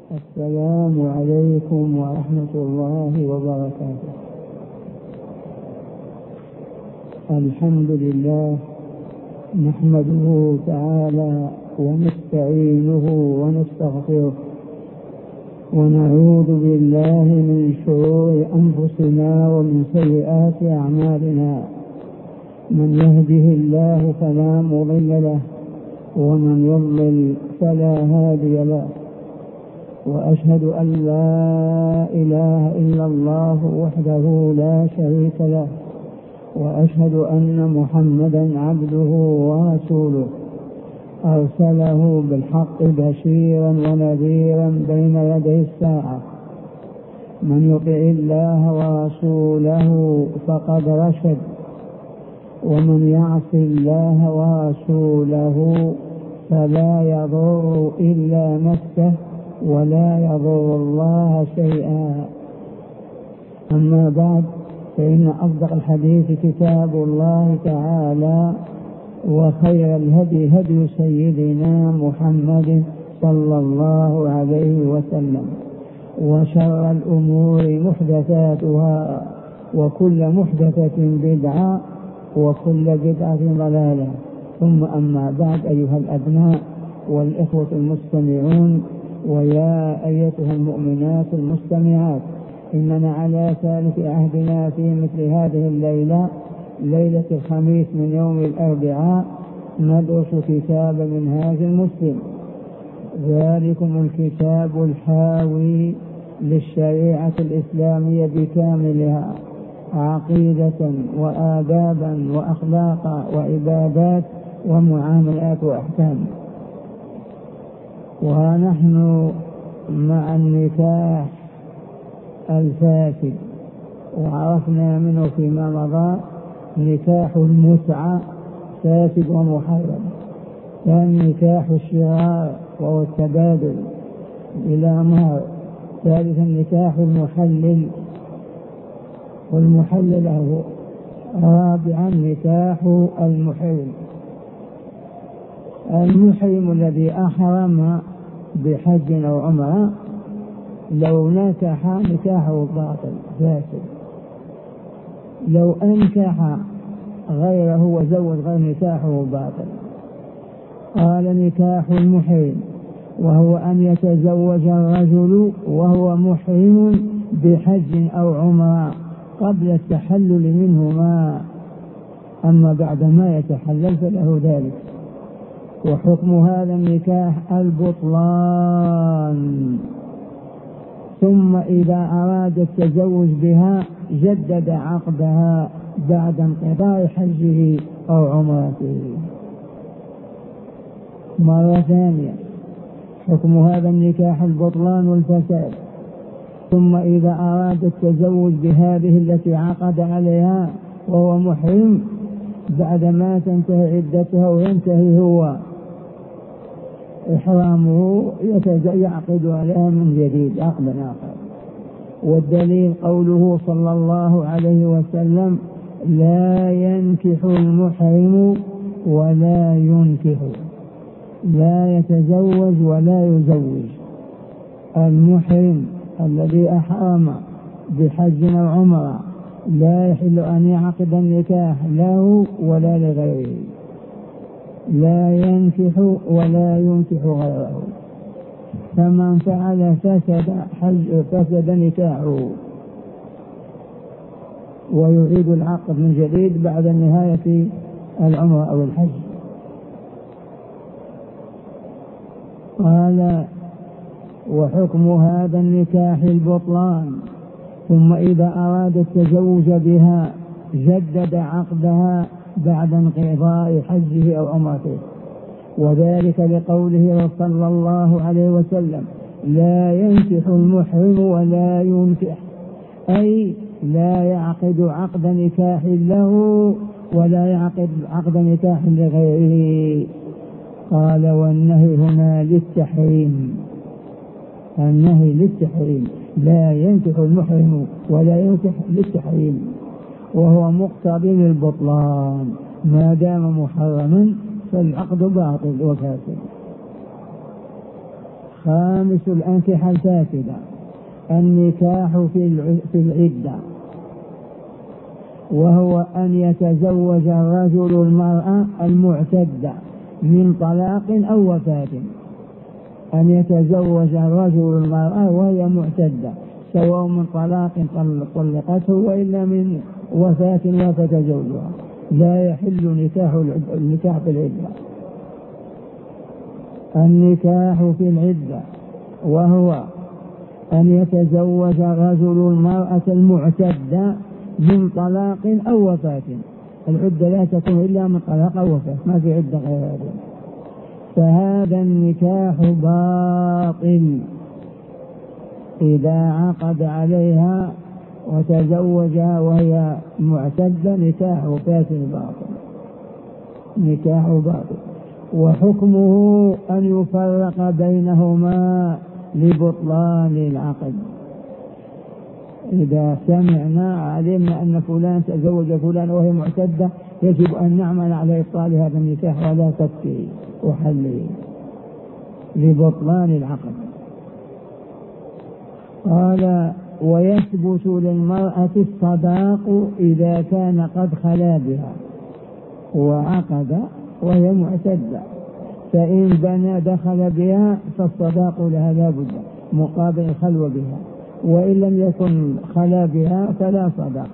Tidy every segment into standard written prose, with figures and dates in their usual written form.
السلام عليكم ورحمة الله وبركاته. الحمد لله نحمده تعالى ونستعينه ونستغفره ونعوذ بالله من شرور أنفسنا ومن سيئات أعمالنا. من يهده الله فلا مضل له ومن يضلل فلا هادي له، وأشهد أن لا إله إلا الله وحده لا شريك له، وأشهد أن محمدا عبده ورسوله أرسله بالحق بشيرا ونذيرا بين يدي الساعة. من يطع الله ورسوله فقد رشد، ومن يعص الله ورسوله فلا يضر إلا نفسه ولا يضر الله شيئا. أما بعد، فإن أصدق الحديث كتاب الله تعالى، وخير الهدي هدي سيدنا محمد صلى الله عليه وسلم، وشر الأمور محدثاتها، وكل محدثة بدعة، وكل بدعة ضلالة. ثم أما بعد، أيها الأبناء والإخوة المستمعون، ويا أيتها المؤمنات المستمعات، إننا على ثالث عهدنا في مثل هذه الليلة، ليلة الخميس من يوم الأربعاء، ندرس كتاب منهاج المسلم، ذلكم الكتاب الحاوي للشريعة الإسلامية بكاملها، عقيدة وآدابا وأخلاقا وعبادات ومعاملات وأحكام. ونحن مع النكاح الفاسد، وعرفنا منه فيما مضى نكاح المتعة فاسد ومحرم، ثاني نكاح الشرار وهو التبادل إلى مهر، ثالثا نكاح المحلل والمحلل له، رابعا نكاح المحرم. المحرم الذي أحرم بحج أو عمرة لو نكح نكاحه باطل فاسد، لو أنكح غيره وزوج غير نكاحه باطل. قال نكاح المحرم وهو أن يتزوج الرجل وهو محرم بحج أو عمرة قبل التحلل منهما، أما بعد ما يتحلل فله ذلك. وحكم هذا النكاح البطلان، ثم إذا أراد التزوج بها جدد عقدها بعد انقضاء حجه أو عمرته. مرة ثانية، حكم هذا النكاح البطلان والفساد، ثم إذا أراد التزوج بهذه التي عقد عليها وهو محرم بعدما تنتهي عدتها وينتهي هو إحرامه يعقد عليها من جديد عقدا آخر. والدليل قوله صلى الله عليه وسلم: لا ينكح المحرم ولا ينكح، لا يتزوج ولا يزوج. المحرم الذي أحرم بحج أو عمرة لا يحل أن يعقد النكاح له ولا لغيره، لا ينكح ولا ينكح غيره. فمن فعل فسد نكاحه ويعيد العقد من جديد بعد نهاية العمرة أو الحج. قال: وحكم هذا النكاح البطلان، ثم إذا أراد التزوج بها جدد عقدها بعد انقضاء حجه أو عمرته، وذلك لقوله صلى الله عليه وسلم: لا ينكح المحرم ولا ينكح، أي لا يعقد عقد نكاح له ولا يعقد عقد نكاح لغيره. قال: والنهي هنا للتحريم، النهي للتحريم، لا ينكح المحرم ولا ينكح للتحريم، وهو مقتضي للبطلان، ما دام محرما فالعقد باطل وفاسد. خامس الأنكحة الفاسدة النكاح في العدة، وهو أن يتزوج الرجل المرأة المعتدة من طلاق أو وفاة. أن يتزوج الرجل المرأة وهي معتدة، سواء من طلاق طلقته وإلا من وفاة وفات زوجها، لا يحل النكاح في العدة. النكاح في العدة وهو أن يتزوج الرجل المرأة المعتدة من طلاق أو وفاة. العدة لا تكون إلا من طلاق أو وفاة، ما في عدة غير هذا. فهذا النكاح باطل إذا عقد عليها وتزوجها وهي معتدة، نكاح فاسد باطل، نكاح باطل. وحكمه أن يفرق بينهما لبطلان العقد. إذا سمعنا علمنا أن فلان تزوج فلان وهي معتدة، يجب أن نعمل على إبطال هذا النكاح ولا تفكيه وحله لبطلان العقد. قال ويثبت للمرأة الصداق إذا كان قد خلا بها وعقد وهي معتدة، فإن بنى دخل بها فالصداق لها لا بد مقابل الخلوة بها، وإن لم يكن خلا بها فلا صداق.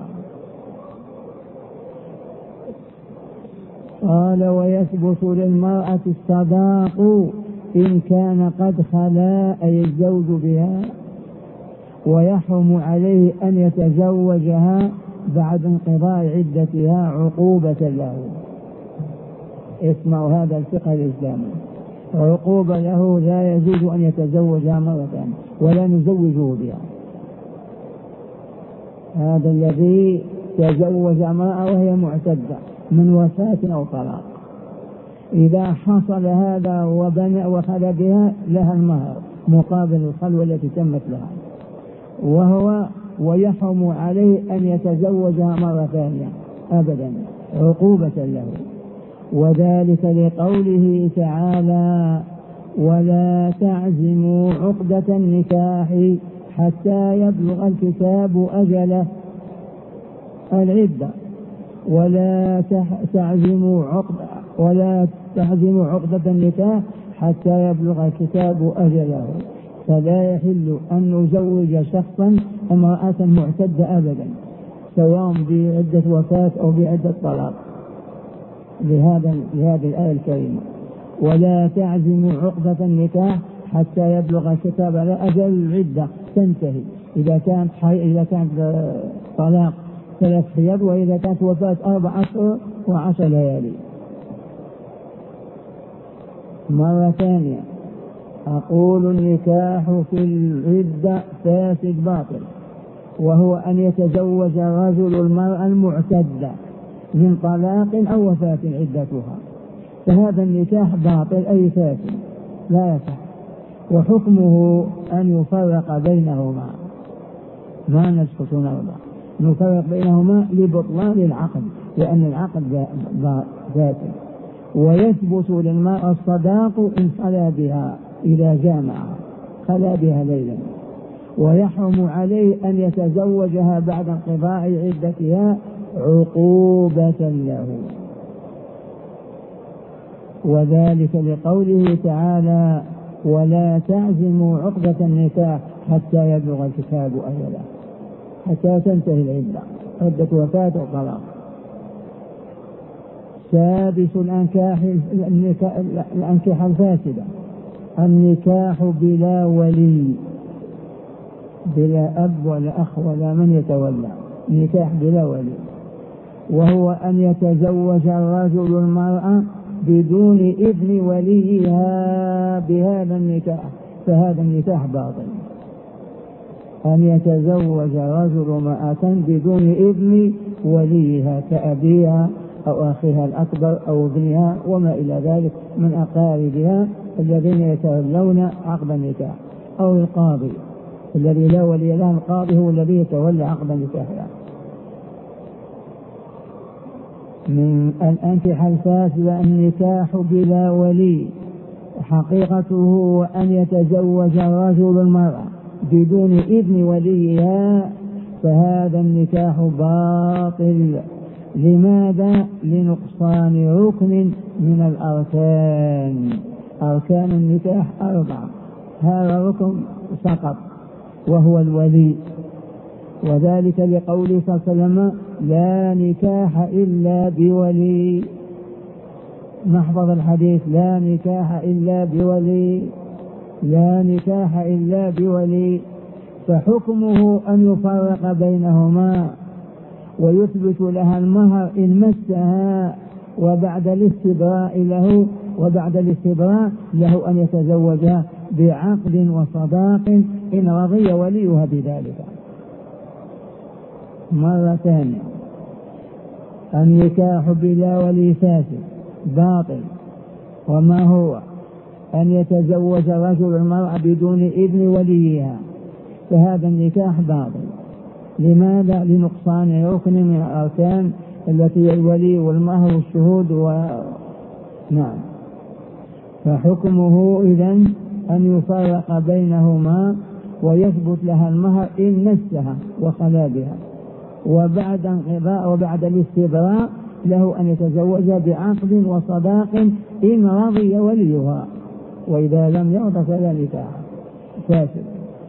قال ويثبت للمرأة الصداق إن كان قد خلا أي الزوج بها، ويحرم عليه أن يتزوجها بعد انقضاء عدتها عقوبة له. اسمعوا هذا الفقه الإسلامي، عقوبة له، لا يجوز أن يتزوجها مرة ثانية ولا نزوجه بها. هذا الذي تزوج امرأة وهي معتدة من وفاة أو طلاق، إذا حصل هذا وبنى وخلى بها لها المهر مقابل الخلوة التي تمت لها، ويحرم عليه أن يتزوجها مرة ثانية أبدا عقوبة له. وذلك لقوله تعالى ولا تعزموا عقدة النكاح حتى يبلغ الكتاب أجله العدة، ولا تعزموا عقدة النكاح حتى يبلغ الكتاب أجله. فلا يحل أن نزوج شخصا امرأة معتدة أبدا، سواء بعدة وفاة أو بعدة طلاق، لهذه الآية الكريمة ولا تعزموا عقدة النكاح حتى يبلغ الكتاب على أجل العدة تنتهي. إذا كانت طلاق 3 حيض، وإذا كانت وفاة 4 أشهر و10 ليالي. مرة ثانية أقول النكاح في العدة فاسد باطل، وهو أن يتزوج الرجل المرأة المعتدة من طلاق أو وفاة عدتها، فهذا النكاح باطل أي فاسد لا يصح. وحكمه أن يفرق بينهما، ما نسكت ونرضى، نفرق بينهما لبطلان العقد، لأن العقد باطل. ويثبت للمرأة الصداق إن خلا بها إذا جامعها، خلا بها ليلا، ويحرم عليه أن يتزوجها بعد انقضاء عدتها عقوبة له. وذلك لقوله تعالى ولا تعزموا عقدة النكاح حتى يبلغ الكتاب أجله، حتى تنتهي العدة، عدة وفاة وطلاق. سادس الأنكحة الفاسدة النكاح بلا ولي، بلا أب ولا أخ ولا من يتولى، نكاح بلا ولي، وهو أن يتزوج الرجل المرأة بدون إذن وليها بهذا النكاح، فهذا النكاح باطل. أن يتزوج رجل امرأة بدون إذن وليها كأبيها أو أخيها الأكبر أو ابنها وما إلى ذلك من أقاربها الذين يتولون عقد النكاح، أو القاضي الذي لا ولي له، القاضي هو الذي يتولى عقد النكاح. من الأنكحة الفاسدة النكاح بلا ولي، حقيقته أن يتزوج الرجل المرأة بدون إذن وليها فهذا النكاح باطل. لماذا؟ لنقصان ركن من الأركان. أركان النكاح 4، هذا ركن سقط وهو الولي، وذلك لقوله صلى الله عليه وسلم لا نكاح إلا بولي. نحفظ الحديث: لا نكاح إلا بولي، لا نكاح إلا بولي. فحكمه أن يفرق بينهما ويثبت لها المهر إن مسها، وبعد الاستبراء له أن يتزوجها بعقد وصداق إن رضي وليها بذلك. مرة ثانية: النكاح بلا ولي فاسد باطل. وما هو؟ أن يتزوج رجل المرأة بدون إذن وليها، فهذا النكاح باطل. لماذا؟ لنقصان ركن من الأركان التي الولي والمهر والشهود نعم. فحكمه إذن أن يفرق بينهما ويثبت لها المهر إن مسها وخلا بها، وبعد الاستبراء له أن يتزوج بعقد وصداق إن رضي وليها، وإذا لم يرضى فلا نكاح فاسد.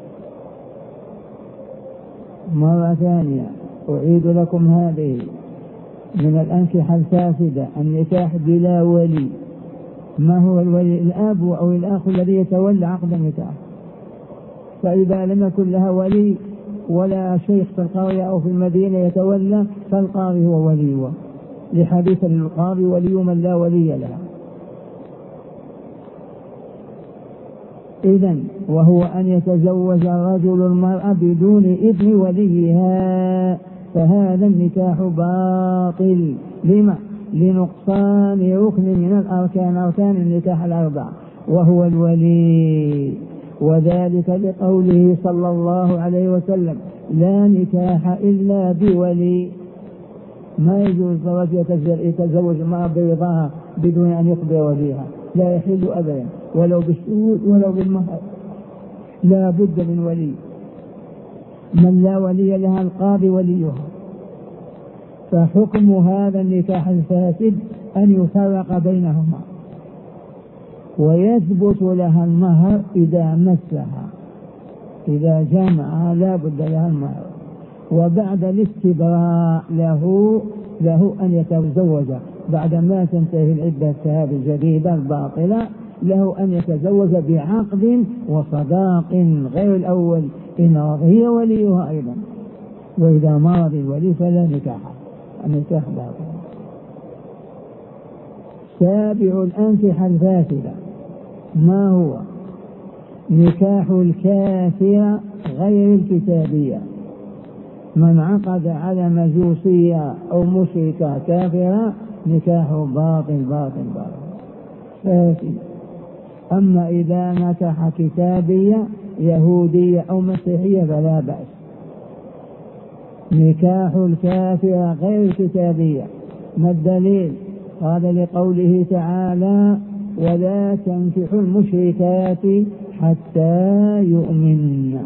مرة ثانية أعيد لكم هذه من الأنكحة الفاسدة: النكاح بلا ولي. ما هو الولي؟ الأب أو الأخ الذي يتولى عقد النكاح. فإذا لم يكن لها ولي ولا شيخ في القرية أو في المدينة يتولى فالقاضي هو وليها، لحديث القاضي ولي من لا ولي لها. إذن وهو أن يتزوج الرجل المرأة بدون إذن وليها، فهذا النكاح باطل. لما؟ لنقصان ركن من الأركان، أركان النكاح 4، وهو الولي، وذلك لقوله صلى الله عليه وسلم لا نكاح إلا بولي. ما يجوز الرجل يتزوج المرأة برضاها بدون أن يخبر وليها، لا يحل أبدا، ولو بالشهود ولو بالمهر، لا بد من ولي. من لا ولي لها القاضي وليها. فحكم هذا النكاح الفاسد أن يفرق بينهما ويثبت لها المهر إذا مسها، إذا جمعها لا بد لها المهر، وبعد الاستبراء له أن يتزوج بعد ما تنتهي العدة هذه الجديدة الباطلة، له أن يتزوج بعقد وصداق غير الأول إن رضي وليها أيضا، وإذا ما رضي الولي فلا نكاح، النكاح باطل. 7 الأنكحة الفاسدة. ما هو؟ نكاح الكافرة غير الكتابية. من عقد على مجوسية أو مشركة كافرة نكاحه باطل باطل باطل فاسد. أما إذا نكح كتابية يهودية أو مسيحية فلا بأس. نكاح الكافرة غير الكتابية. ما الدليل؟ قال لقوله تعالى ولا تنكحوا المشركات حتى يؤمن.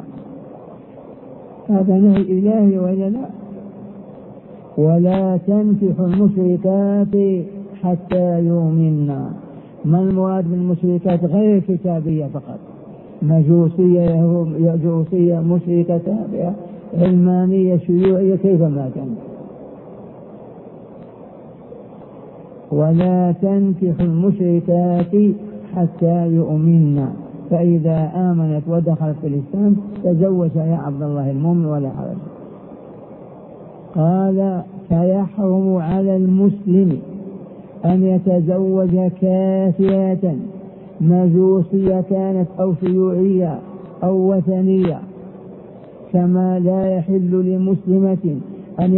هذا نهي إلهي ولا لا؟ ولا تنكحوا المشركات حتى يؤمن. ما المراد بالمشركات؟ غير الكتابية فقط، مجوسية مشركة تابعة علمانية شيوعية كيفما كان. ولا تنكحوا المشركات حتى يؤمن، فإذا آمنت ودخلت في الإسلام تزوج يا عبد الله المؤمن ولا حرج. قال فيحرم على المسلم أن يتزوج كافرة مجوسية كانت أو شيوعية أو وثنية، كما لا يحل لمسلمة أن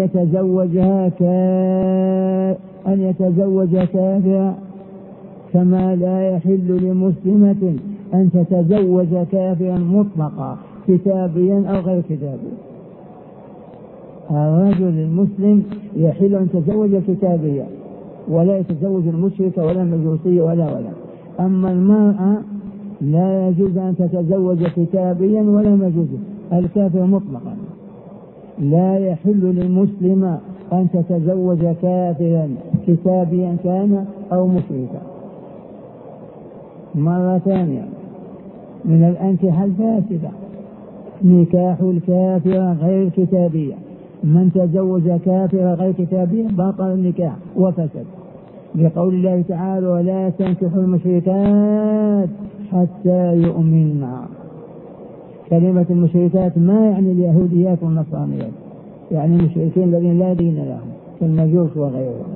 يتزوج كافرا، كما لا يحل لمسلمة أن تتزوج كافرا مطلقا كتابيا أو غير كتابي. الرجل المسلم يحل أن يتزوج كتابيا ولا يتزوج المشركة ولا المجوسية ولا. أما المرأة لا يجوز أن تتزوج كتابيا ولا مجوزا، الكافر مطلقا. لا يحل للمسلمة أن تتزوج كافرا كتابيا كان أو مشركا. مرة ثانية، من الأنكحة الفاسدة نكاح الكافرة غير كتابية. من تزوج كافرة غير كتابية بطل النكاح وفسد، لقول الله تعالى: ولا تنكحوا المشركات حتى يؤمنن. كلمة المشركات ما يعني اليهوديات والنصرانيات، يعني المشركين الذين لا دين لهم كالمجوس وغيرهم.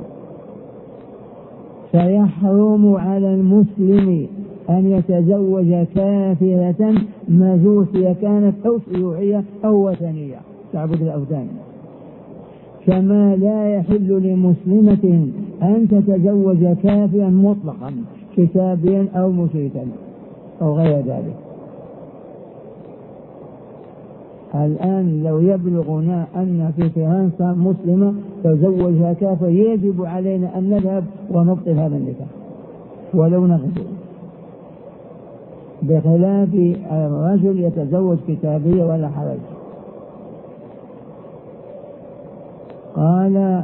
فيحرم على المسلم أن يتزوج كافرة مجوسية كانت أو شيوعية أو وثنية تعبد الأوثان، كما لا يحل لمسلمة أن تتزوج كافرا مطلقا كتابيا أو مشركا أو غير ذلك. الآن لو يبلغنا أن في فرنسا مسلمة تزوجها كافر يجب علينا أن نذهب ونبطل هذا النكاح ولو نغزو، بخلاف الرجل يتزوج كتابية ولا حرج. قال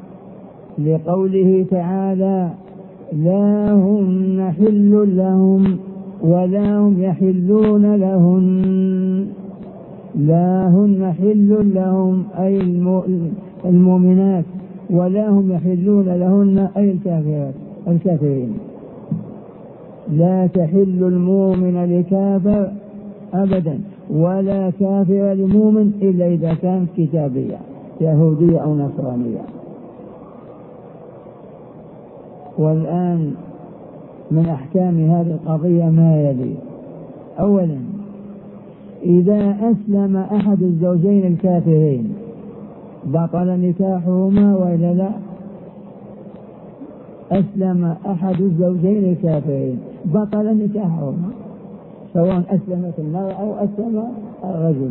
لقوله تعالى: لا هن حل لهم ولا هم يحلون لهن. لا هن حل لهم أي المؤمنات، ولا هم يحلون لهن أي الكافرين. لا تحل المؤمن لكافر أبدا، ولا كافر لمؤمن إلا إذا كانت كتابية يهودية أو نصرانية. والآن من أحكام هذه القضية ما يلي: أولا، إذا أسلم أحد الزوجين الكافرين بطل نكاحهما وإلا لا؟ أسلم أحد الزوجين الكافرين بطل نكاحهما، سواء أسلمت المرأة أو أسلم الرجل.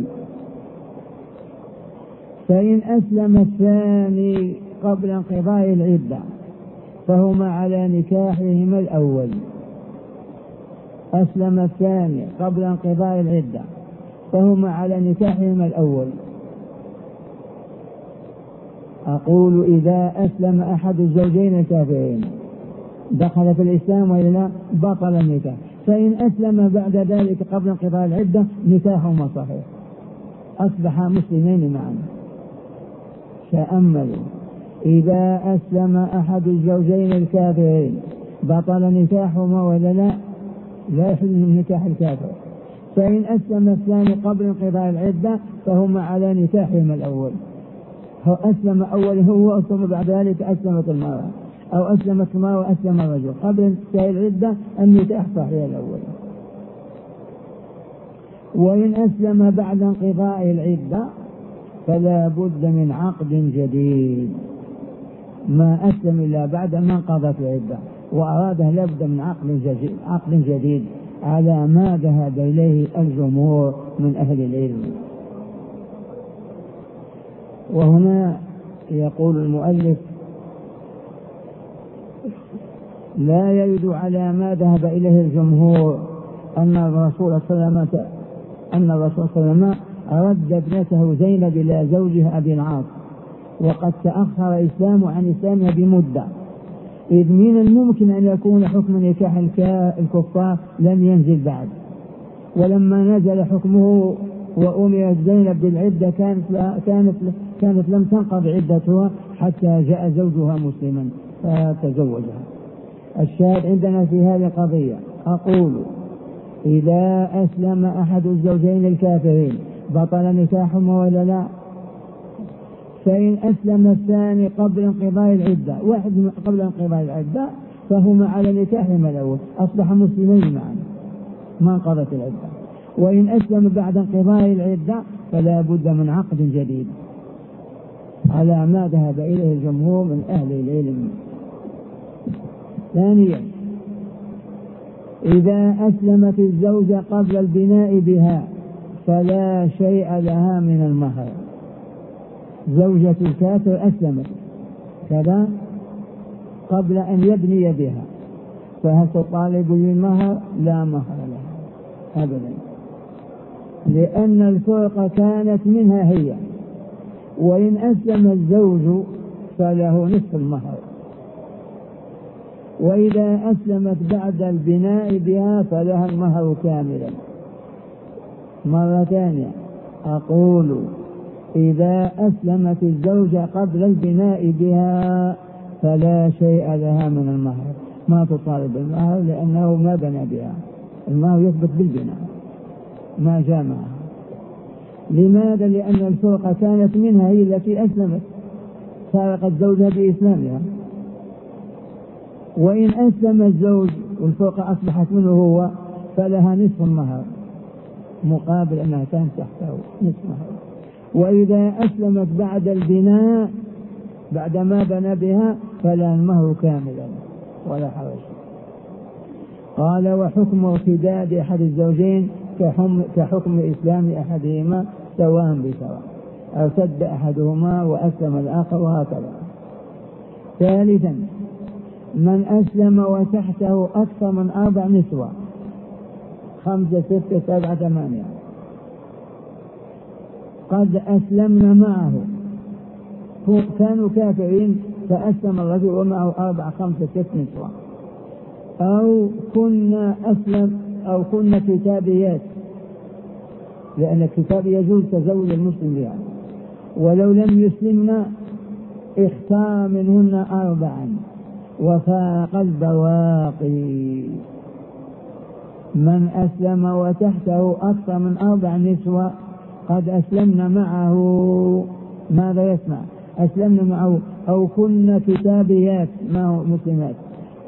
فإن أسلم الثاني قبل انقضاء العدة فهما على نكاحهما الأول. أسلم الثاني قبل انقضاء العدة فهما على نكاحهما الأول. أقول: إذا أسلم أحد الزوجين الكافرين دخل في الإسلام وإلا بطل النكاح. فإن أسلم بعد ذلك قبل انقضاء العدة نكاحهما صحيح، أصبحا مسلمين معا. تأملوا: إذا أسلم أحد الزوجين الكافرين بطل نكاحهما ولا لا؟ لا يحل من نكاح الكافر. فإن أسلم الثاني قبل انقضاء العدة فهما على نكاحهما الأول. هو أسلم أول هو، ثم بعد ذلك أسلمت المرأة، أو أسلمت المرأة وأسلم الرجل قبل انتهاء العدة، النكاح صحيح الأول. وإن أسلم بعد انقضاء العدة فلا بد من عقد جديد. ما أسلم إلا بعد ما انقضت العدة وأراده لابد من عقد جديد على ما ذهب إليه الجمهور من أهل العلم. وهنا يقول المؤلف: لا يرد على ما ذهب إليه الجمهور أن الرسول صلى الله عليه وسلم رد ابنته زينب إلى زوجها أبي العاص، وقد تأخر إسلامه عن إسلامها بمدة، إذ من الممكن أن يكون حكم نكاح الكفار لم ينزل بعد. ولما نزل حكمه وأمرت زينب بالعدة كانت لم تنقض عدتها حتى جاء زوجها مسلما فتزوجها. الشاهد عندنا في هذه القضية: أقول: إذا أسلم أحد الزوجين الكافرين بطل نكاحهما ولا لا؟ فإن أسلم الثاني قبل انقضاء العدة، واحد قبل انقضاء العدة، فهما على نكاحهما الأول، أصبح مسلمين معا ما انقضت العدة. وإن أسلم بعد انقضاء العدة فلا بد من عقد جديد على ما ذهب إليه الجمهور من أهل العلم. ثانيا: إذا أسلمت الزوجة قبل البناء بها فلا شيء لها من المهر. زوجة الكافر أسلمت كذا قبل أن يبني بها، فهل تطالب بالمهر؟ لا مهر لها أبدا، لأن الفرقة كانت منها هي، وإن أسلم الزوج فله نصف المهر، وإذا أسلمت بعد البناء بها فلها المهر كاملا. مرة ثانية أقول إذا أسلمت الزوجة قبل البناء بها فلا شيء لها من المهر، ما تطالب بالمهر لأنه ما بنى بها، المهر يثبت بالبناء ما جامعها. لماذا؟ لأن الفرقة كانت منها هي التي أسلمت، فارقت زوجها بإسلامها. وإن أسلم الزوج والفرقة أصبحت منه هو فلها نصف المهر مقابل أنها كانت تحته نصف مهر. وإذا أسلمت بعد البناء بعد ما بنى بها فلا المهر كاملا ولا حرج. قال وحكم ارتداد أحد الزوجين كحكم إسلام أحدهما سواء بسواء، ارتد أحدهما وأسلم الآخر وهكذا. ثالثا من أسلم وتحته أكثر من 4 نسوة 5 6 7 8 قد أسلمنا معه، كانوا كافرين فأسلم الرجل ومعه 4 5 6 نسوة، أو كنا كتابيات، لأن الكتاب يجوز تزوج المسلم بها، ولو لم يسلمنا اختار منهن 4 وفارق البواقي. من أسلم وتحته أكثر من 4 نسوة قد أسلمنا معه، ماذا يسمع؟ أسلمنا معه أو كنا كتابيات معه مسلمات،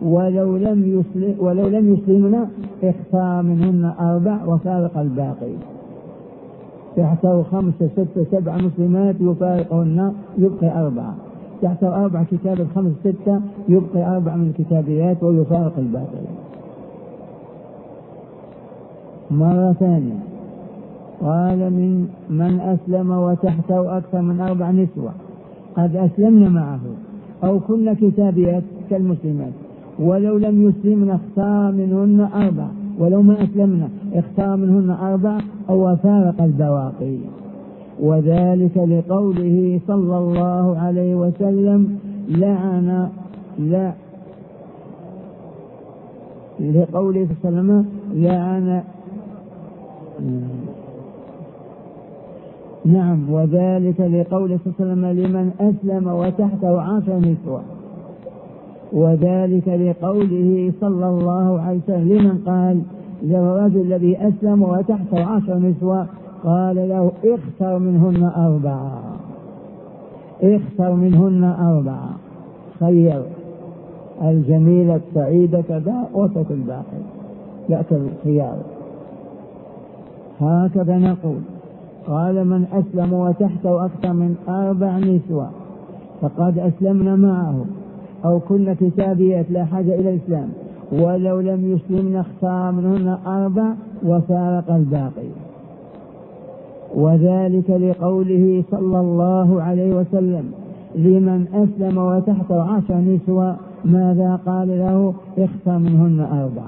ولو لم يسلمنا اختار منهن 4 وفارق الباقي. تحته 5 6 7 مسلمات يفارقهن يبقي 4، تحته 4 كتاب 5 6 يبقي 4 من الكتابيات ويفارق الباقي. مرة ثانية قال من أسلم وتحته أكثر من 4 نسوة قد أسلمنا معه أو كنا كتابيات كالمسلمات، ولو لم يسلمنا اختار منهن 4، ولو ما أسلمنا اختار منهن 4 أو فارق البواقي. وذلك لقوله صلى الله عليه وسلم لقوله صلى الله عليه وسلم وذلك لقوله صلى الله عليه وسلم لمن أسلم وتحته 10 نسوة. وذلك لقوله صلى الله عليه وسلم لمن قال للرجل الذي أسلم وتحته 10 نسوة قال له اختر منهن 4، اختر منهن 4، خير الجميلة السعيدة كذا وسط الباقي، لا الخيار. هكذا نقول. قال من أسلم وتحته أكثر من 4 نسوة فقد أسلمنا معه أو كنا كتابيات لا حاجة إلى الإسلام، ولو لم يسلمنا اختار منهن 4 وفارق الباقي. وذلك لقوله صلى الله عليه وسلم لمن أسلم وتحته 10 نسوة ماذا قال له؟ اختر منهن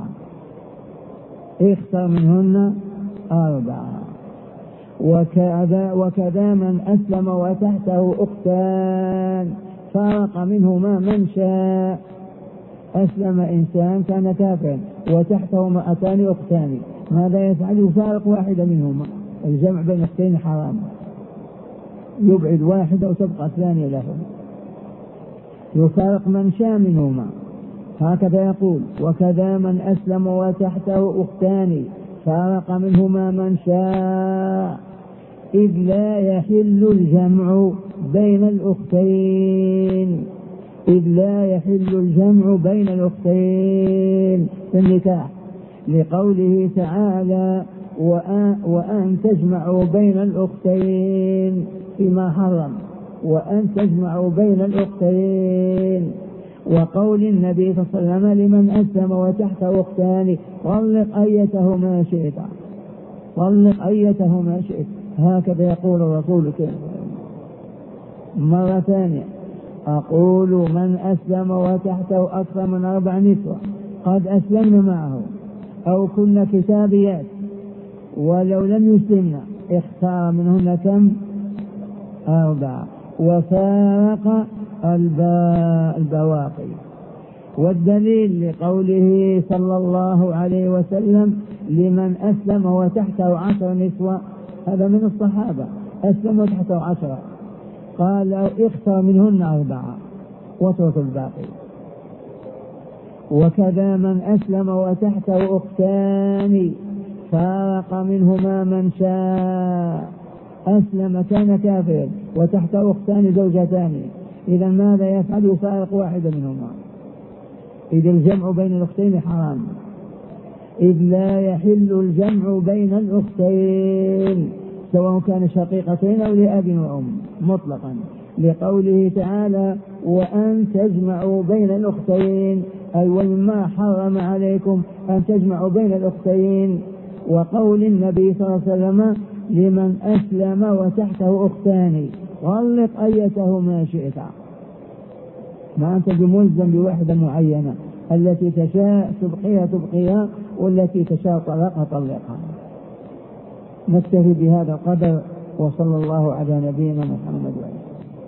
4، اختر منهن 4. وكذا من أسلم وتحته أختان فارق منهما من شاء. أسلم إنسان كان كافرا وتحته امرأتان أختان، ماذا يفعل؟ يفارق واحدة منهما، الجمع بين أختين حرام، يبعد واحدة وتبقى الثانية له، يفارق من شاء منهما. هكذا يقول. وكذا من أسلم وتحته أختان فارق منهما من شاء، إذ لا يحل الجمع بين الأختين، إذ لا يحل الجمع بين الأختين في النكاح، لقوله تعالى وأن تجمعوا بين الأختين فيما حرم، وأن تجمعوا بين الأختين. وقول النبي صلى الله عليه وسلم لمن أسلم وتحته أختان طلق أيتهما شئت، طلق أيتهما شئت. هكذا يقول الرسول. مرة ثانية أقول من أسلم وتحته أكثر من 4 نسوة قد أسلمنا معه أو كنا كتابيات ولو لم يسلمنا اختار منهن كم؟ 4 وفارق البواقي. والدليل لقوله صلى الله عليه وسلم لمن أسلم وتحته 10 نسوة، هذا من الصحابة أسلم وتحته 10، قال اختار منهن 4 واترك الباقي. وكذا من أسلم وتحته أختان فارق منهما من شاء، أسلم كان كافرا وتحته أختان زوجتان، إذا ماذا يفعل؟ يفارق واحدة منهما، إذ الجمع بين الأختين حرام، إذ لا يحل الجمع بين الأختين سواء كان شقيقتين أو لأب وأم مطلقا، لقوله تعالى وأن تجمعوا بين الأختين، أي ومما حرم عليكم أن تجمعوا بين الأختين. وقول النبي صلى الله عليه وسلم لمن أسلم وتحته أختان غلق أيتهما شئت، ما أنت بملزم بوحدة معينة، التي تشاء تبقيها والتي تشاء طلقها. نكتفي بهذا القدر، وصلى الله على نبينا محمد وعلى.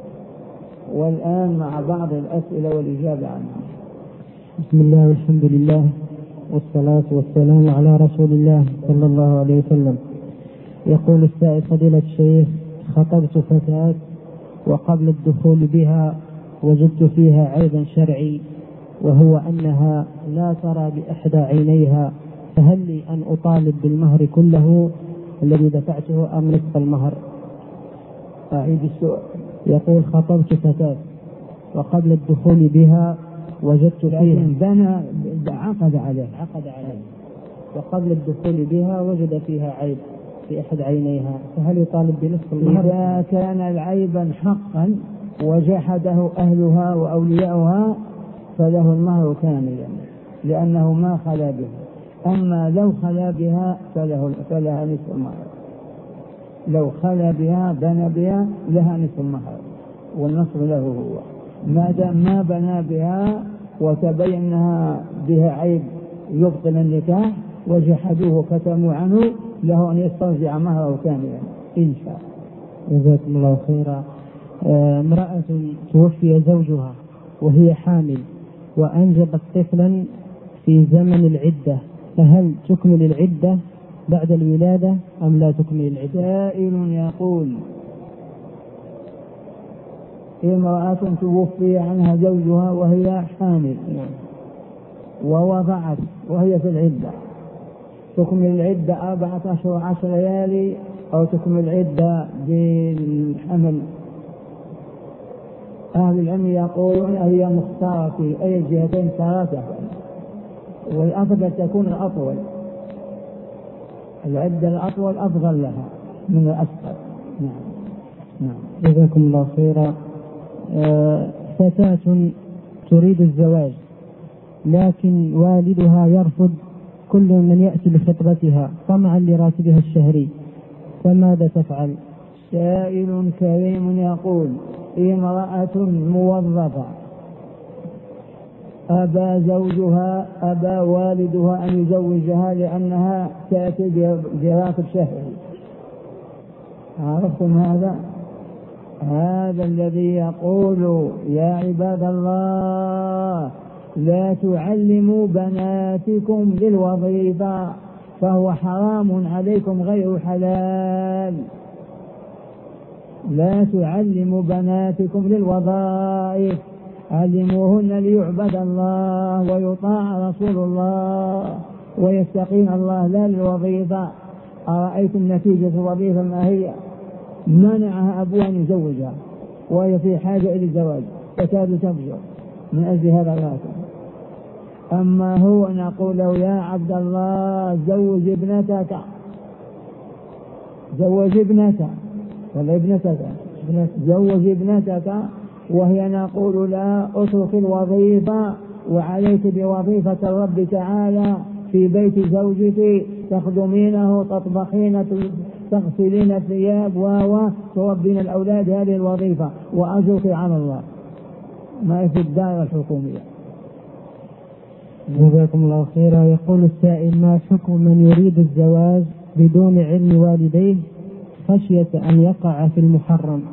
والآن مع بعض الأسئلة والإجابة عنها. بسم الله والحمد لله والصلاة والسلام على رسول الله صلى الله عليه وسلم. يقول السائل فضيلة الشيخ: خطبت فتاة وقبل الدخول بها وجدت فيها عيبا شرعي، وهو أنها لا ترى بإحدى عينيها، فهل لي أن أطالب بالمهر كله الذي دفعته أم نصف المهر؟ أعيد السؤال. يقول: خطبت فتاة وقبل الدخول بها وجدت فيها بنى عقد عليه وقبل الدخول بها وجد فيها عيب في أحد عينيها، فهل يطالب بنصف المهر؟ إذا كان العيبا حقا وجحده أهلها وأولياؤها فله المهر كاملا لأنه ما خلا بها، أما لو خلا بها فلها نصف المهر. لو خلا بها بنى بها لها نصف المهر والنصف له هو، ما دام ما بنى بها وتبينها بها عيب يبطل النكاح وجحدوه كتموا عنه له أن يسترجع مهره كاملا إن شاء. جزاكم الله خيرا. امرأة توفي زوجها وهي حامل وأنجبت طفلا في زمن العدة، فهل تكمل العدة بعد الولادة أم لا تكمل العدة؟ سائل يقول: امرأة توفي عنها زوجها وهي حامل ووضعت وهي في العدة، تكمل العدة 14 10 ليالي أو تكمل العدة بالحمل؟ أهل العلم يقولون هي مختارة في أي الجهتين ثلاثة، والأفضل تكون الأطول، العدة الأطول أفضل لها من الأسفل. نعم. جزاكم الله خيرا. فتاة تريد الزواج لكن والدها يرفض كل من يأتي لخطبتها طمعا لراتبها الشهري، فماذا تفعل؟ سائل كريم يقول: امرأة موظفة أبى والدها أن يزوجها لأنها تأتي براتب شهري. عرفتم هذا الذي يقول: يا عباد الله لا تعلموا بناتكم للوظيفة فهو حرام عليكم غير حلال. لا تعلموا بناتكم للوظائف، علموهن ليعبد الله ويطاع رسول الله ويستقيم الله لا للوظيفة. أرأيتم نتيجة الوظيفة ما هي؟ منعها أبوها أن يزوجها وهي في حاجة إلى الزواج تكاد تفجر من أجل هذا الراتب. أما هو نقول له: يا عبد الله زوج ابنتك زوج ابنتك، وهي نقول لا اترك الوظيفة وعليك بوظيفة الرب تعالى في بيت زوجك، تخدمينه، تطبخين، تغسلين الثياب وتربين الأولاد، هذه الوظيفة وأجرك على الله ما في الدار الحكومية. جزاكم الله خيرا. يقول السائل: ما حكم من يريد الزواج بدون علم والديه خشية أن يقع في المحرم؟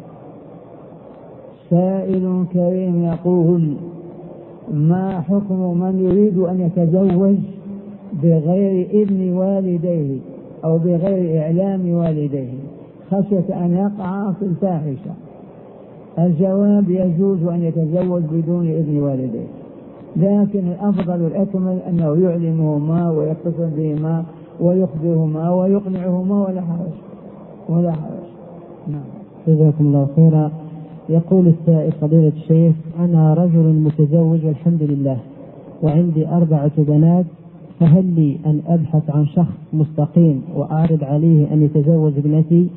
سائل كريم يقول: ما حكم من يريد أن يتزوج بغير إذن والديه أو بغير إعلام والديه خشية أن يقع في الفاحشة؟ الجواب: يجوز أن يتزوج بدون إذن والديه، لكن الأفضل الأكمل أنه يعلمهما ويتصل بهما ويخبرهما ويقنعهما ولا حرج. نعم. جزاكم الله خيرا. يقول السائل: فضيلة الشيخ، أنا رجل متزوج والحمد لله، وعندي 4 بنات، فهل لي أن أبحث عن شخص مستقيم وأعرض عليه أن يتزوج ابنتي؟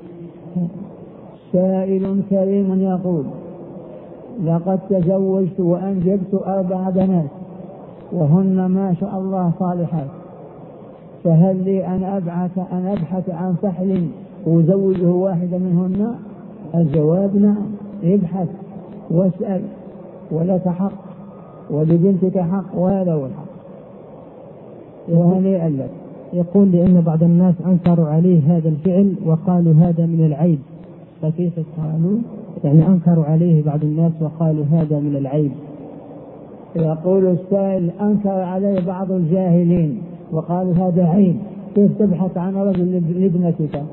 سائل كريم يقول: لقد تزوجت وأنجبت 4 بنات وهن ما شاء الله صالحات، فهل لي أن أبحث عن فحل وزوجه واحدة منهن؟ الجواب: نعم، ابحث واسأل، ولك حق ولبنتك حق وهذا هو الحق، وهنيئا لك. يقول: لأن بعض الناس أنكروا عليه هذا الفعل وقالوا هذا من العيب، فكيف قالوا؟ يعني أنكروا عليه بعض الناس وقالوا هذا من العيب. يقول السائل: أنكر عليه بعض الجاهلين وقالوا هذا عيب، كيف تبحث عن رجل لابنتك؟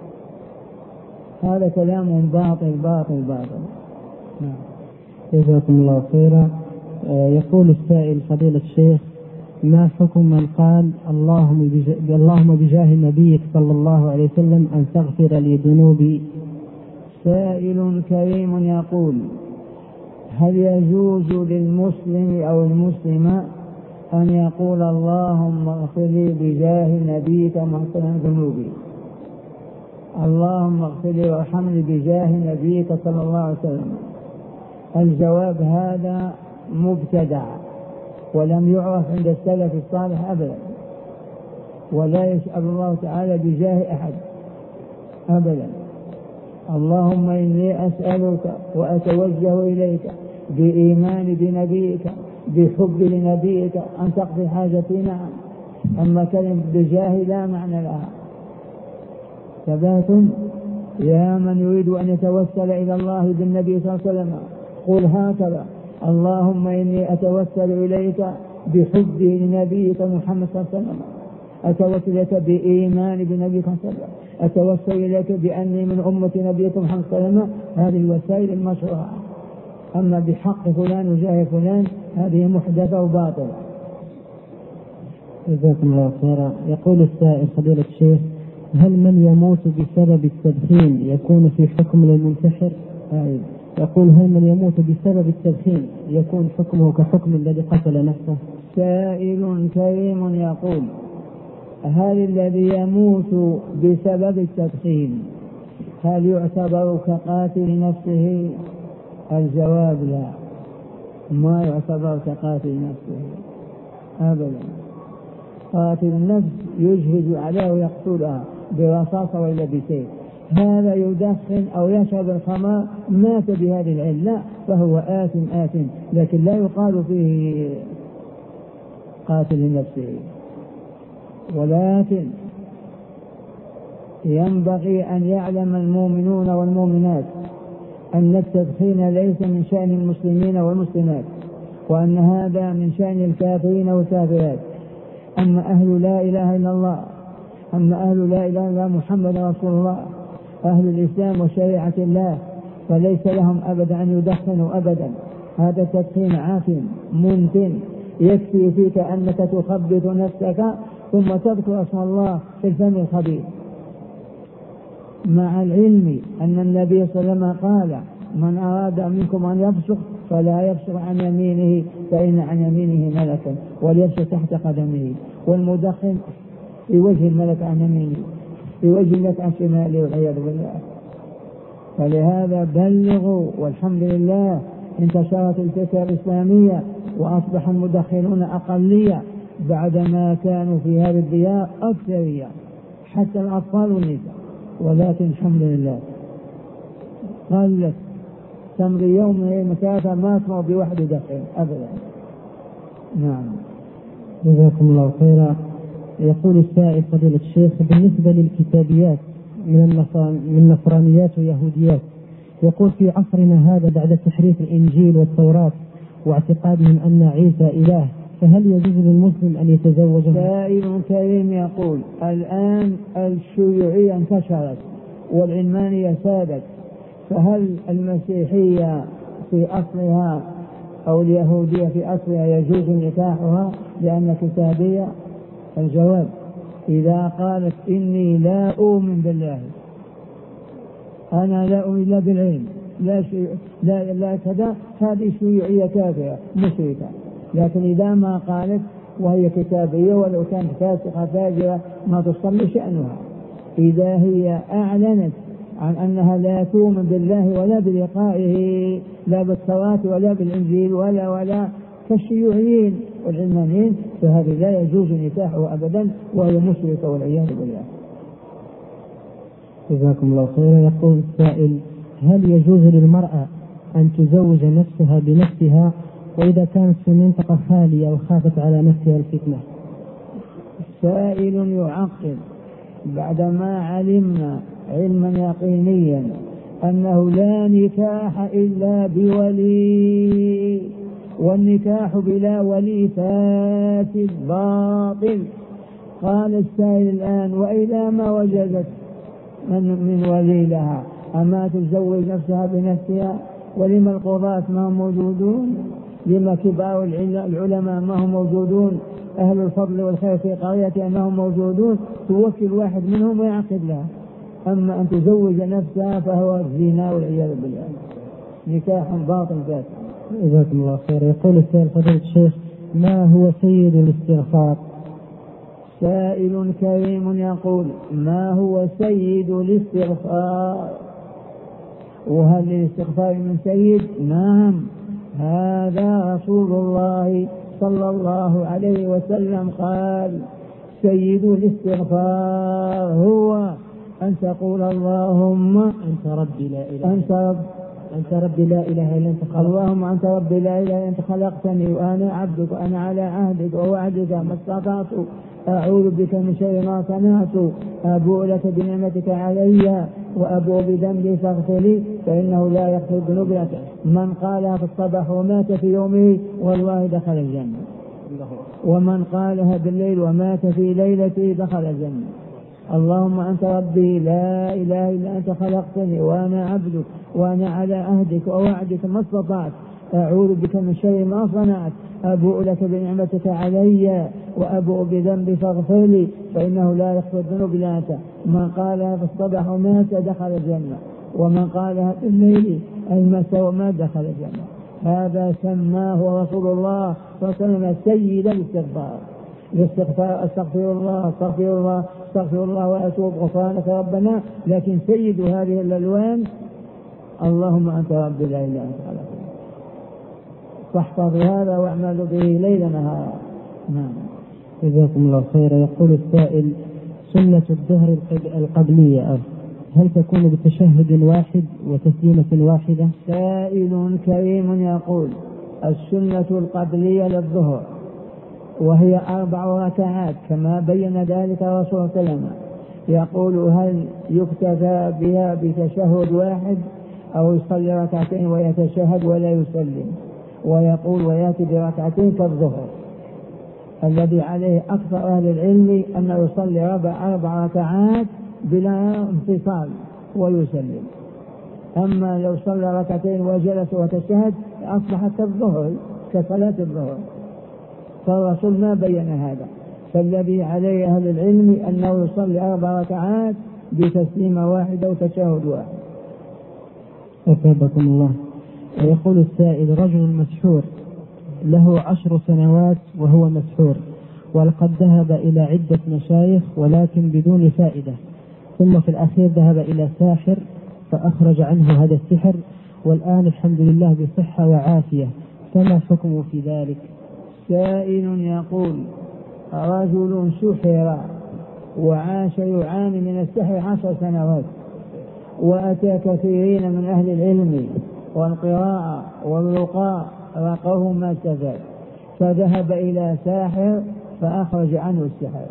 هذا كلام باطل باطل باطل. نعم. جزاكم الله خيرا. يقول السائل: فضيلة الشيخ، ما حكم من قال اللهم بجاه نبيك صلى الله عليه وسلم أن تغفر لي ذنوبي؟ سائل كريم يقول: هل يجوز للمسلم أو المسلمة أن يقول اللهم اغفر لي بجاه نبيك مغفرا ذنوبي؟ اللهم اغفر لي وارحمني بجاه نبيك صلى الله عليه وسلم. الجواب: هذا مبتدع ولم يعرف عند السلف الصالح أبدا، ولا يسأل الله تعالى بجاه أحد أبدا. اللهم إني أسألك وأتوجه إليك بإيمان بنبيك بحب لنبيك أن تقضي حاجتي. نعم، أما كلمة بجاه لا معنى لها. ثبات. يا من يريد أن يتوسل إلى الله بالنبي صلى الله عليه وسلم قل هكذا: اللهم إني أتوسل إليك بحبي لنبيك محمد صلى الله عليه وسلم، أتوسل إليك بإيمان بنبيك صلى الله عليه وسلم، أتوسل إليك بأني من أمة نبيك محمد صلى الله عليه وسلم. هذه الوسائل المشروعة. أما بحق فلان وجاه فلان هذه محدثة وباطلة. جزاكم الله خيرا. يقول السائل: فضيلة الشيخ، هل من يموت بسبب التدخين يكون في حكم للمنتحر؟ يقول: هل من يموت بسبب التدخين يكون حكمه كحكم الذي قتل نفسه؟ سائل كريم يقول: هل الذي يموت بسبب التدخين هل يعتبر كقاتل نفسه؟ الجواب: لا، ما يعتبر كقاتل نفسه أبدا. قاتل النفس يجهز عليه ويقتلها برصاصة ولا بسيف، هذا يدخن أو يشرب الخمر مات بهذه العلة فهو آثم، لكن لا يقال فيه قاتل نفسه. ولكن ينبغي أن يعلم المؤمنون والمؤمنات أن التدخين ليس من شأن المسلمين والمسلمات، وأن هذا من شأن الكافرين والكافرات. أما أهل لا إله إلا الله، أما أهل لا إله إلا محمد رسول الله، أهل الإسلام وشريعة الله، فليس لهم أبدا أن يدخنوا أبدا. هذا التدخين عافٍ منتن، يكفي فيك أنك تخبط نفسك ثم تذكر اسم الله في الفم الخبيث، مع العلم أن النبي صلى الله عليه وسلم قال: من أراد منكم أن يفسق فلا يفسق عن يمينه فإن عن يمينه ملكا وليفسق تحت قدمه. والمدخن في وجه الملك عن يمينه، في وجه الملك عن شماله والعياذ بالله. فلهذا بلغوا، والحمد لله انتشرت الفكرة الإسلامية وأصبح المدخنون أقلية بعدما كانوا في هذه الديار أكثرية حتى الأطفال والنساء، ولكن الحمد لله قلت. تمضي يوم من 3 ما تمر بواحد يدخن أبدا. نعم. جزاكم الله خيرا. يقول السائل فضيلة الشيخ بالنسبة للكتابيات من نصرانيات ويهوديات، يقول في عصرنا هذا بعد تحريف الإنجيل والتوراة واعتقادهم أن عيسى إله، فهل يجوز للمسلم أن يتزوج؟ سائل كريم يقول الآن الشيوعية انتشرت والعلمانية سادت، فهل المسيحية في أصلها أو اليهودية في أصلها يجوز نكاحها لأن كتابية؟ الجواب: إذا قالت إني لا أؤمن بالله، أنا لا أؤمن إلا بالعلم، لا كذا، هذه شيوعية كافرة مشركة. لكن إذا ما قالت وهي كتابية ولو كانت فاسقة فاجرة ما تصلي شأنها. إذا هي أعلنت عن أنها لا تؤمن بالله ولا بلقائه، لا بالتوراة ولا بالإنجيل ولا كالشيوعيين والعلمانيين، فهذه لا يجوز نكاحه أبدا وهي مشركة والعياذ بالله. جزاكم الله خيرا. يقول السائل هل يجوز للمرأة أن تزوج نفسها بنفسها وإذا كانت في منطقة خالية وخافت على نفسها الفتنة؟ سائل يعقب: بعدما علمنا علما يقينيا أنه لا نكاح إلا بولي، والنكاح بلا ولي فاسد باطل، قال السائل الآن وإذا ما وجدت من ولي لها أما تزوج نفسها بنفسها؟ ولما القضاة ما هم موجودون؟ لما كبار العلماء ما هم موجودون؟ أهل الفضل والخير في قريتها ما هم موجودون؟ توكل واحد منهم ويعقد لها. أما أن تزوج نفسها فهو الزنا والعياذ بالله، نكاح باطل ذات. جزاكم الله خير. يقول السائل فضيلة الشيخ ما هو سيد الاستغفار؟ سائل كريم يقول ما هو سيد الاستغفار؟ وهل الاستغفار من سيد؟ نعم، هذا رسول الله صلى الله عليه وسلم قال سيد الاستغفار هو أن تقول اللهم أنت ربي لا إله إلا أنت اللهم أنت ربي لا إله إلا أنت خلقتني وأنا عبدك وأنا على عهدك ووعدك ما استطعت، أعوذ بك من شر ما صنعت، أبوء لك بنعمتك علي وأبوء بذنبي فاغفر لي فإنه لا يغفر الذنوب إلا أنت. من قالها في الصباح ومات في يومه والله دخل الجنة، ومن قالها بالليل ومات في ليلته دخل الجنة. اللهم أنت ربي لا إله إلا أنت خلقتني وأنا عبدك وأنا على عهدك ووعدك ما استطعت، أعوذ بك من شر ما صنعت، أبوء لك بنعمتك علي وأبوء بذنبي فاغفر لي فإنه لا يغفر الذنوب إلا أنت. من قالها في الصباح ومات دخل الجنة، ومن قالها في الليل المساء ومات دخل الجنة. هذا سماه رسول الله صلى الله عليه وسلم سيد الاستغفار. الاستغفار استغفر الله استغفر الله استغفر الله وأتوب غفرانك ربنا، لكن سيد هذه الألوان اللهم أنت ربي لا إله إلا أنت خلقتني. فاحفظ هذا واعمل به ليل نهارا. نعم. جزاكم الله خيرا. يقول السائل سنة الظهر القبلية هل تكون بتشهد واحد وتسليمة واحدة؟ سائل كريم يقول السنة القبلية للظهر وهي 4 ركعات كما بين ذلك الرسول صلى الله عليه وسلم. يقول هل يكتفى بها بتشهد واحد أو يصلي ركعتين ويتشهد ولا يسلم؟ ويقول ويأتي بركعتين كالظهر. الذي عليه أكثر أهل العلم أنه يصلي 4 ركعات بلا انفصال ويسلم. أما لو صلى ركعتين وجلس وتشهد أصبحت كالظهر كصلاة الظهر، فالرسول ما بين هذا. فالذي عليه أهل العلم أنه يصلي 4 ركعات بتسليمة واحدة وتشهد واحد. أثابكم الله. ويقول السائل رجل مسحور له 10 سنوات وهو مسحور، ولقد ذهب إلى عدة مشايخ ولكن بدون فائدة، ثم في الأخير ذهب إلى ساحر فأخرج عنه هذا السحر، والآن الحمد لله بصحة وعافية، فما حكمه في ذلك؟ سائل يقول رجل سحر وعاش يعاني من السحر 10 سنوات، وأتى كثيرين من أهل العلم والقراءة والرقاء رقوه ما استفاد، فذهب إلى ساحر فأخرج عنه السحر.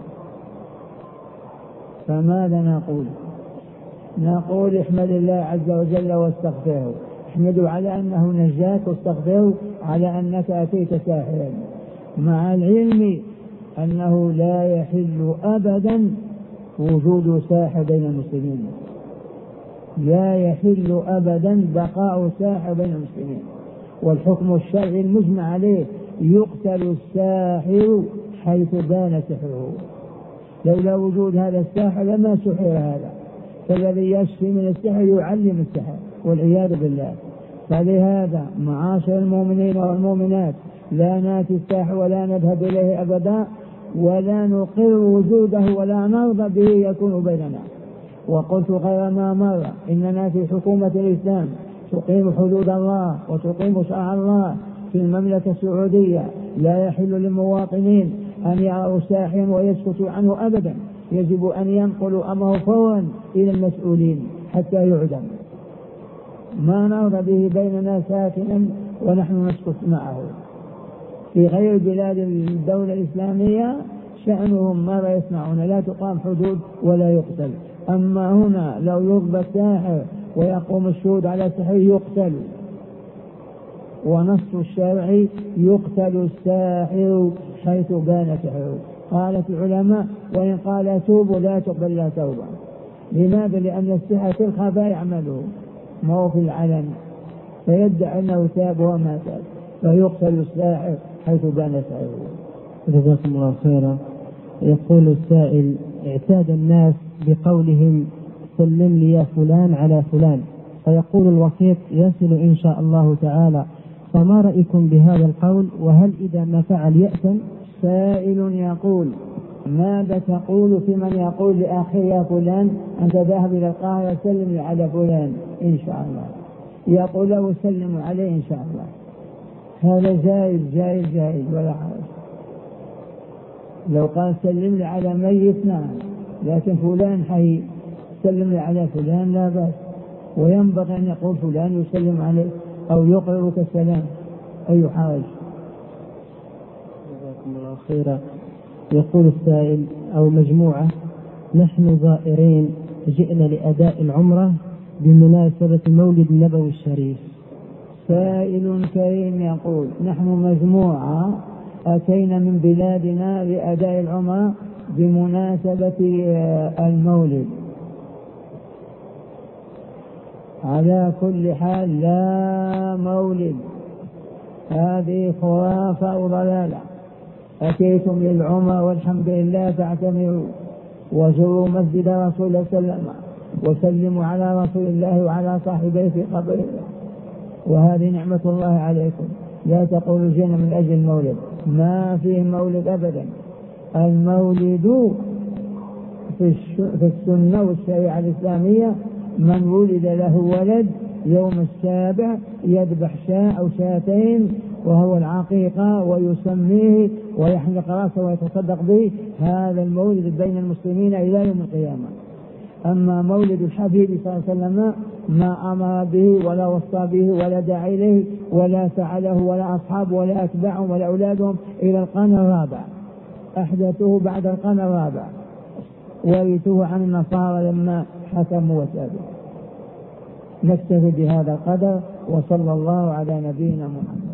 فماذا نقول؟ نقول احمد الله عز وجل واستغفره، احمدوا على أنه نجاك واستغفره على أنك أتيت ساحرا، مع العلم أنه لا يحل أبدا وجود ساحر بين المسلمين، لا يحل أبدا بقاء ساحر بين المسلمين. والحكم الشرعي المجمع عليه يقتل الساحر حيث بان سحره. لولا وجود هذا الساحر لما سحر هذا، فالذي يشفي من السحر يعلم السحر والعياذ بالله. فلهذا معاشر المؤمنين والمؤمنات لا ناتي الساحر ولا نذهب إليه أبدا، ولا نقر وجوده ولا نرضى به يكون بيننا. وقلت غير ما مر إننا في حكومة الإسلام تقيم حدود الله وتقيم شرع الله في المملكة السعودية، لا يحل للمواطنين أن يروا ساحرا ويسكتوا عنه أبدا، يجب أن ينقلوا أمره فورا إلى المسؤولين حتى يعدم. ما نرضى به بيننا ساكنا ونحن نسكت معه. في غير بلاد الدولة الإسلامية شأنهم ماذا يصنعون؟ لا تقام حدود ولا يقتل. أما هنا لو يضبط ساحر ويقوم الشهود على سحر يقتل، ونص الشرع يقتل الساحر حيث بان سحره. قالت العلماء وإن قال توبوا لا تقبل لا توبة. لماذا؟ لأن السحر في الخفاء يعمله ما هو في العلن، فيدعي أنه تاب وما تاب، فيقتل الساحر حيث بان سحره. جزاكم الله خيرا. يقول السائل: اعتاد الناس بقولهم سلم لي يا فلان على فلان، فيقول الوسيط يصل إن شاء الله تعالى، فما رأيكم بهذا القول؟ وهل إذا ما فعل يأثم؟ سائل يقول: ماذا تقول في من يقول لأخي يا فلان أنت ذاهب إلى القاهرة سلم لي على فلان إن شاء الله، يقول له سلم عليه إن شاء الله. هذا جائز جائز جائز ولا حرج. لو قال سلم لي على ميت نعم، لكن فلان حي سلم لي على فلان لا بأس. وينبغي أن يقول فلان يسلم عليه أو يقرئك السلام، أي حرج. جزاكم الله خيرا. يقول السائل أو مجموعة: نحن زائرين جئنا لأداء العمرة بمناسبة مولد النبوي الشريف. سائل كريم يقول: نحن مجموعة أتينا من بلادنا لأداء العمرة بمناسبة المولد. على كل حال لا مولد، هذه خرافة وضلالة. أتيتم للعمرة والحمد لله، فاعتمروا وزوروا مسجد رسول الله صلى الله عليه وسلم وسلموا على رسول الله وعلى صاحبيه في قبره، وهذه نعمة الله عليكم. لا تقولوا جئنا من أجل المولد، ما فيه مولد أبدا. المولد في السنة والشريعة الإسلامية من ولد له ولد يوم السابع يذبح شاة أو شاتين وهو العقيقة ويسميه ويحلق رأسه ويتصدق به. هذا المولد بين المسلمين إلى يوم القيامة. أما مولد الحبيب صلى الله عليه وسلم ما أمر به ولا وصى به ولا دعا إليه ولا فعله ولا أصحابه ولا أتباعهم ولا أولادهم إلى القرن الرابع، أحدثوه بعد القرن الرابع، ورثوه عن النصارى لما حكموا وسادوا. نكتفي بهذا القدر، وصلى الله على نبينا محمد.